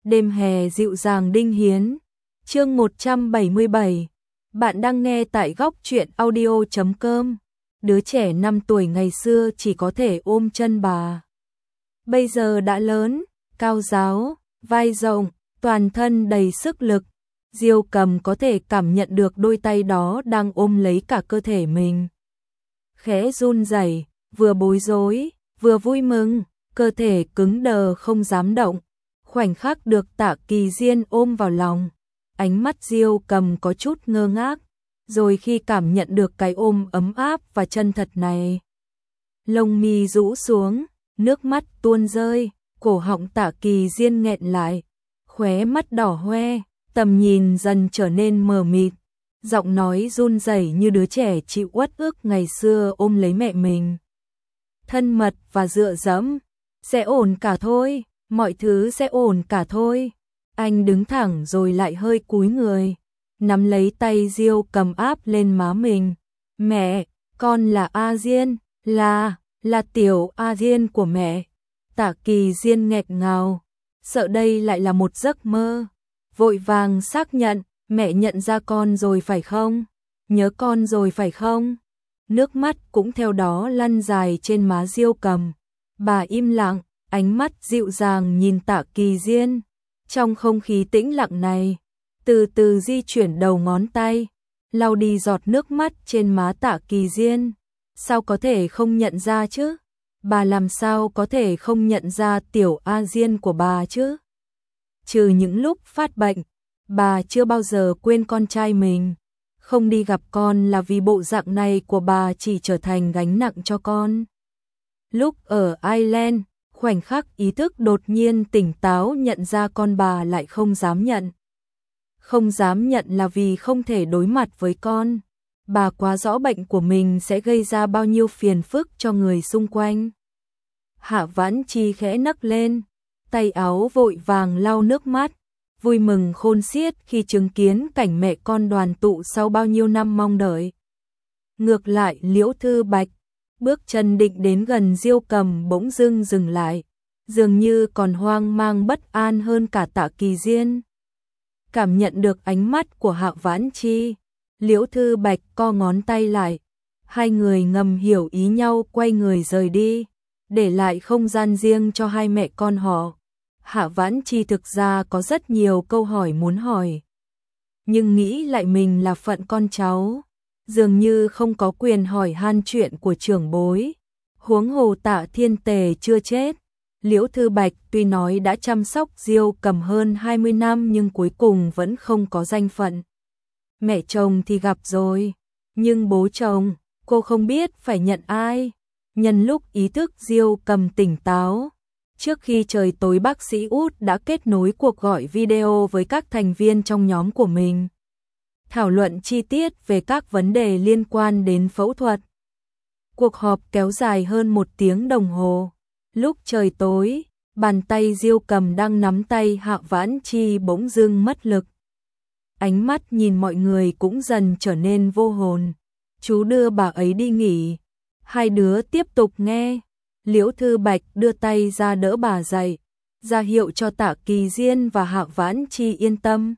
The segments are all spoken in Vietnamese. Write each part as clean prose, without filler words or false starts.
Đêm hè dịu dàng Đinh Hiến. Chương 177. Bạn đang nghe tại góc truyện audio.com. Đứa trẻ 5 tuổi ngày xưa chỉ có thể ôm chân bà. Bây giờ đã lớn, cao ráo, vai rộng, toàn thân đầy sức lực. Diêu Cầm có thể cảm nhận được đôi tay đó đang ôm lấy cả cơ thể mình. Khẽ run rẩy, vừa bối rối, vừa vui mừng, cơ thể cứng đờ không dám động. Khoảnh khắc được Tạ Kỳ Diên ôm vào lòng, ánh mắt Diêu Cầm có chút ngơ ngác, rồi khi cảm nhận được cái ôm ấm áp và chân thật này, lông mi rũ xuống, nước mắt tuôn rơi, cổ họng Tạ Kỳ Diên nghẹn lại, khóe mắt đỏ hoe, tầm nhìn dần trở nên mờ mịt, giọng nói run rẩy như đứa trẻ chịu uất ức ngày xưa ôm lấy mẹ mình. Thân mật và dựa dẫm, sẽ ổn cả thôi, mọi thứ sẽ ổn cả thôi. Anh đứng thẳng rồi lại hơi cúi người, nắm lấy tay Diêu Cầm áp lên má mình. Mẹ, con là A Diên, là tiểu A Diên của mẹ. Tạ Kỳ Diên nghẹn ngào, sợ đây lại là một giấc mơ. Vội vàng xác nhận, mẹ nhận ra con rồi phải không? Nhớ con rồi phải không? Nước mắt cũng theo đó lăn dài trên má Diêu Cầm. Bà im lặng, ánh mắt dịu dàng nhìn Tạ Kỳ Diên. Trong không khí tĩnh lặng này, từ từ di chuyển đầu ngón tay, lau đi giọt nước mắt trên má Tạ Kỳ Diên. Sao có thể không nhận ra chứ? Bà làm sao có thể không nhận ra tiểu A Diên của bà chứ? Trừ những lúc phát bệnh, bà chưa bao giờ quên con trai mình. Không đi gặp con là vì bộ dạng này của bà chỉ trở thành gánh nặng cho con. Lúc ở Ireland, khoảnh khắc ý thức đột nhiên tỉnh táo nhận ra con bà lại không dám nhận. Không dám nhận là vì không thể đối mặt với con. Bà quá rõ bệnh của mình sẽ gây ra bao nhiêu phiền phức cho người xung quanh. Hạ Vãn Chi khẽ nấc lên, tay áo vội vàng lau nước mắt, vui mừng khôn xiết khi chứng kiến cảnh mẹ con đoàn tụ sau bao nhiêu năm mong đợi. Ngược lại Liễu Thư Bạch, bước chân định đến gần Diêu Cầm bỗng dưng dừng lại, dường như còn hoang mang bất an hơn cả Tạ Kỳ Diên. Cảm nhận được ánh mắt của Hạ Vãn Chi, Liễu Thư Bạch co ngón tay lại, hai người ngầm hiểu ý nhau quay người rời đi, để lại không gian riêng cho hai mẹ con họ. Hạ Vãn Chi thực ra có rất nhiều câu hỏi muốn hỏi, nhưng nghĩ lại mình là phận con cháu, dường như không có quyền hỏi han chuyện của trưởng bối. Huống hồ Tạ Thiên Tề chưa chết. Liễu Thư Bạch tuy nói đã chăm sóc Diêu Cầm hơn 20 năm nhưng cuối cùng vẫn không có danh phận. Mẹ chồng thì gặp rồi, nhưng bố chồng, cô không biết phải nhận ai. Nhân lúc ý thức Diêu Cầm tỉnh táo, trước khi trời tối bác sĩ Út đã kết nối cuộc gọi video với các thành viên trong nhóm của mình, thảo luận chi tiết về các vấn đề liên quan đến phẫu thuật. Cuộc họp kéo dài hơn 1 tiếng đồng hồ. Lúc trời tối, bàn tay Diêu Cầm đang nắm tay Hạ Vãn Chi bỗng dưng mất lực. Ánh mắt nhìn mọi người cũng dần trở nên vô hồn. Chú đưa bà ấy đi nghỉ. Hai đứa tiếp tục nghe. Liễu Thư Bạch đưa tay ra đỡ bà dậy, ra hiệu cho Tạ Kỳ Diên và Hạ Vãn Chi yên tâm.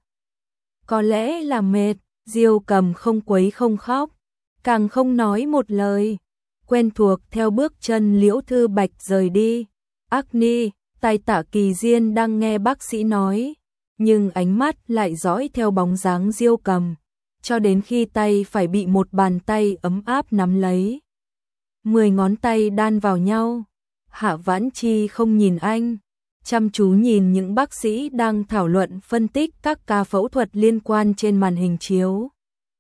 Có lẽ là mệt, Diêu Cầm không quấy không khóc, càng không nói một lời. Quen thuộc theo bước chân Liễu Thư Bạch rời đi. Agni, tay Tạ Kỳ Diên đang nghe bác sĩ nói, nhưng ánh mắt lại dõi theo bóng dáng Diêu Cầm, cho đến khi tay phải bị một bàn tay ấm áp nắm lấy. 10 ngón tay đan vào nhau. Hạ Vãn Chi không nhìn anh, chăm chú nhìn những bác sĩ đang thảo luận phân tích các ca phẫu thuật liên quan trên màn hình chiếu.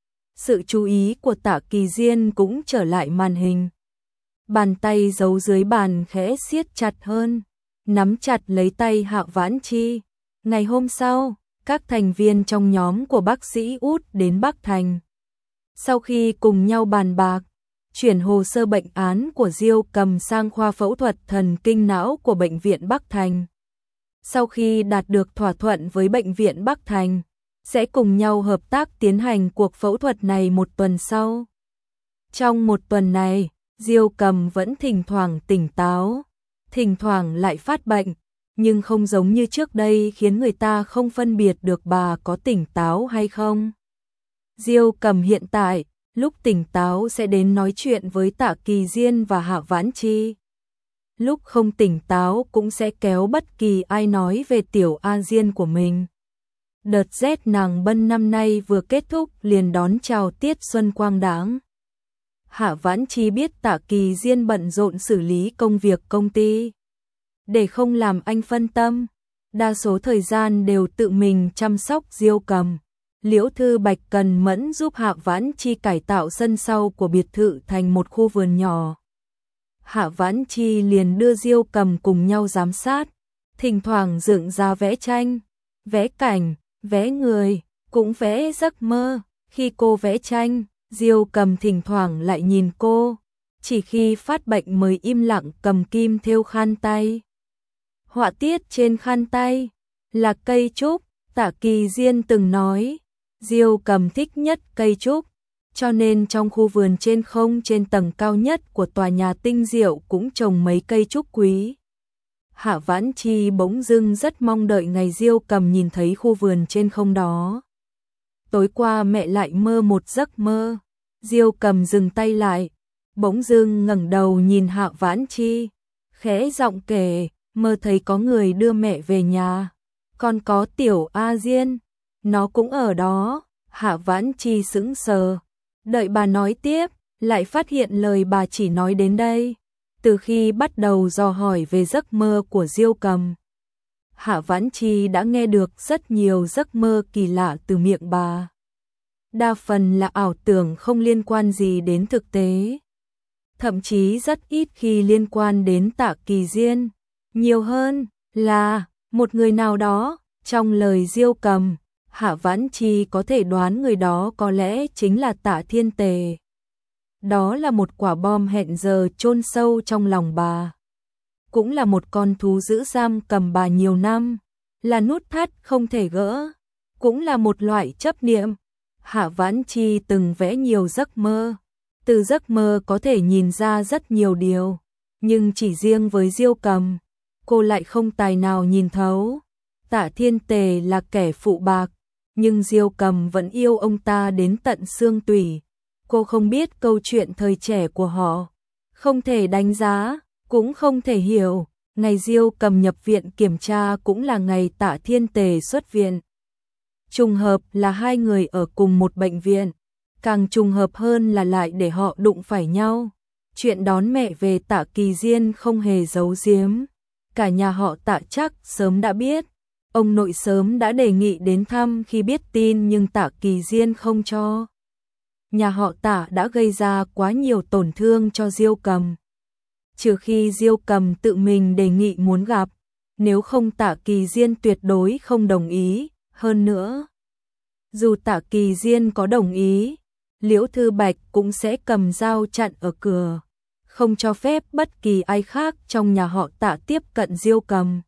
Sự chú ý của Tạ Kỳ Diên cũng trở lại màn hình. Bàn tay giấu dưới bàn khẽ siết chặt hơn, nắm chặt lấy tay Hạ Vãn Chi. Ngày hôm sau, các thành viên trong nhóm của bác sĩ Út đến Bắc Thành. Sau khi cùng nhau bàn bạc, chuyển hồ sơ bệnh án của Diêu Cầm sang khoa phẫu thuật thần kinh não của Bệnh viện Bắc Thành. Sau khi đạt được thỏa thuận với Bệnh viện Bắc Thành, sẽ cùng nhau hợp tác tiến hành cuộc phẫu thuật này 1 tuần sau. Trong 1 tuần này, Diêu Cầm vẫn thỉnh thoảng tỉnh táo, thỉnh thoảng lại phát bệnh, nhưng không giống như trước đây khiến người ta không phân biệt được bà có tỉnh táo hay không. Diêu Cầm hiện tại, lúc tỉnh táo sẽ đến nói chuyện với Tạ Kỳ Diên và Hạ Vãn Chi. Lúc không tỉnh táo cũng sẽ kéo bất kỳ ai nói về tiểu A Diên của mình. Đợt rét nàng bân năm nay vừa kết thúc liền đón chào tiết xuân quang đãng. Hạ Vãn Chi biết Tạ Kỳ Diên bận rộn xử lý công việc công ty. Để không làm anh phân tâm, đa số thời gian đều tự mình chăm sóc Diêu Cầm. Liễu Thư Bạch cần mẫn giúp Hạ Vãn Chi cải tạo sân sau của biệt thự thành một khu vườn nhỏ. Hạ Vãn Chi liền đưa Diêu Cầm cùng nhau giám sát, thỉnh thoảng dựng ra vẽ tranh, vẽ cảnh, vẽ người, cũng vẽ giấc mơ. Khi cô vẽ tranh, Diêu Cầm thỉnh thoảng lại nhìn cô, chỉ khi phát bệnh mới im lặng cầm kim thêu khăn tay. Họa tiết trên khăn tay là cây trúc, Tạ Kỳ Diên từng nói, Diêu Cầm thích nhất cây trúc, cho nên trong khu vườn trên tầng cao nhất của tòa nhà tinh diệu cũng trồng mấy cây trúc quý. Hạ Vãn Chi bỗng dưng rất mong đợi ngày Diêu Cầm nhìn thấy khu vườn trên không đó. Tối qua mẹ lại mơ một giấc mơ. Diêu Cầm dừng tay lại, bỗng dưng ngẩng đầu nhìn Hạ Vãn Chi, khẽ giọng kể, mơ thấy có người đưa mẹ về nhà, còn có tiểu A Diên, nó cũng ở đó. Hạ Vãn Chi sững sờ, đợi bà nói tiếp, lại phát hiện lời bà chỉ nói đến đây. Từ khi bắt đầu dò hỏi về giấc mơ của Diêu Cầm, Hạ Vãn Chi đã nghe được rất nhiều giấc mơ kỳ lạ từ miệng bà. Đa phần là ảo tưởng không liên quan gì đến thực tế. Thậm chí rất ít khi liên quan đến Tạ Kỳ Diên. Nhiều hơn là một người nào đó. Trong lời Diêu Cầm, Hạ Vãn Chi có thể đoán người đó có lẽ chính là Tạ Thiên Tề. Đó là một quả bom hẹn giờ chôn sâu trong lòng bà. Cũng là một con thú giữ giam cầm bà nhiều năm, là nút thắt không thể gỡ, cũng là một loại chấp niệm. Hạ Vãn Chi từng vẽ nhiều giấc mơ, từ giấc mơ có thể nhìn ra rất nhiều điều, nhưng chỉ riêng với Diêu Cầm, cô lại không tài nào nhìn thấu. Tạ Thiên Tề là kẻ phụ bạc, nhưng Diêu Cầm vẫn yêu ông ta đến tận xương tủy. Cô không biết câu chuyện thời trẻ của họ, không thể đánh giá, cũng không thể hiểu. Ngày Diêu Cầm nhập viện kiểm tra cũng là ngày Tạ Thiên Tề xuất viện. Trùng hợp là hai người ở cùng một bệnh viện, càng trùng hợp hơn là lại để họ đụng phải nhau. Chuyện đón mẹ về Tạ Kỳ Diên không hề giấu giếm, cả nhà họ Tạ chắc sớm đã biết. Ông nội sớm đã đề nghị đến thăm khi biết tin nhưng Tạ Kỳ Diên không cho. Nhà họ Tạ đã gây ra quá nhiều tổn thương cho Diêu Cầm. Trừ khi Diêu Cầm tự mình đề nghị muốn gặp, nếu không Tạ Kỳ Diên tuyệt đối không đồng ý. Hơn nữa, dù Tạ Kỳ Diên có đồng ý, Liễu Thư Bạch cũng sẽ cầm dao chặn ở cửa, không cho phép bất kỳ ai khác trong nhà họ Tạ tiếp cận Diêu Cầm.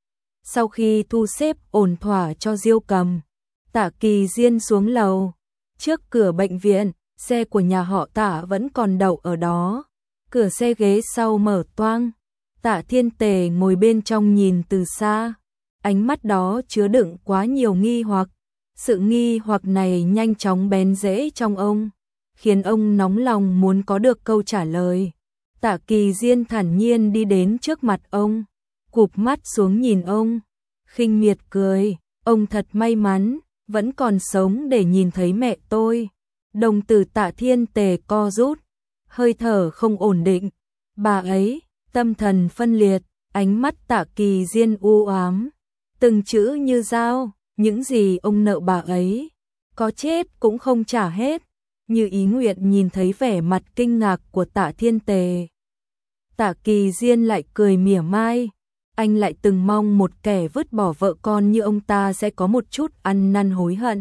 Sau khi thu xếp ổn thỏa cho Diêu Cầm, Tạ Kỳ Diên xuống lầu. Trước cửa bệnh viện, xe của nhà họ Tạ vẫn còn đậu ở đó. Cửa xe ghế sau mở toang. Tạ Thiên Tề ngồi bên trong nhìn từ xa. Ánh mắt đó chứa đựng quá nhiều nghi hoặc. Sự nghi hoặc này nhanh chóng bén rễ trong ông, khiến ông nóng lòng muốn có được câu trả lời. Tạ Kỳ Diên thản nhiên đi đến trước mặt ông, cụp mắt xuống nhìn ông, khinh miệt cười, ông thật may mắn, vẫn còn sống để nhìn thấy mẹ tôi. Đồng tử Tạ Thiên Tề co rút, hơi thở không ổn định, bà ấy, tâm thần phân liệt, ánh mắt Tạ Kỳ Diên u ám, từng chữ như dao, những gì ông nợ bà ấy, có chết cũng không trả hết, như ý nguyện nhìn thấy vẻ mặt kinh ngạc của Tạ Thiên Tề. Tạ Kỳ Diên lại cười mỉa mai, anh lại từng mong một kẻ vứt bỏ vợ con như ông ta sẽ có một chút ăn năn hối hận.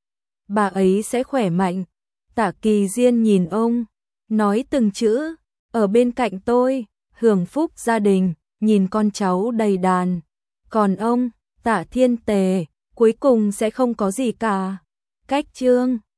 Bà ấy sẽ khỏe mạnh. Tạ Kỳ Diên nhìn ông, nói từng chữ, ở bên cạnh tôi, hưởng phúc gia đình, nhìn con cháu đầy đàn. Còn ông, Tạ Thiên Tề, cuối cùng sẽ không có gì cả. Cách chương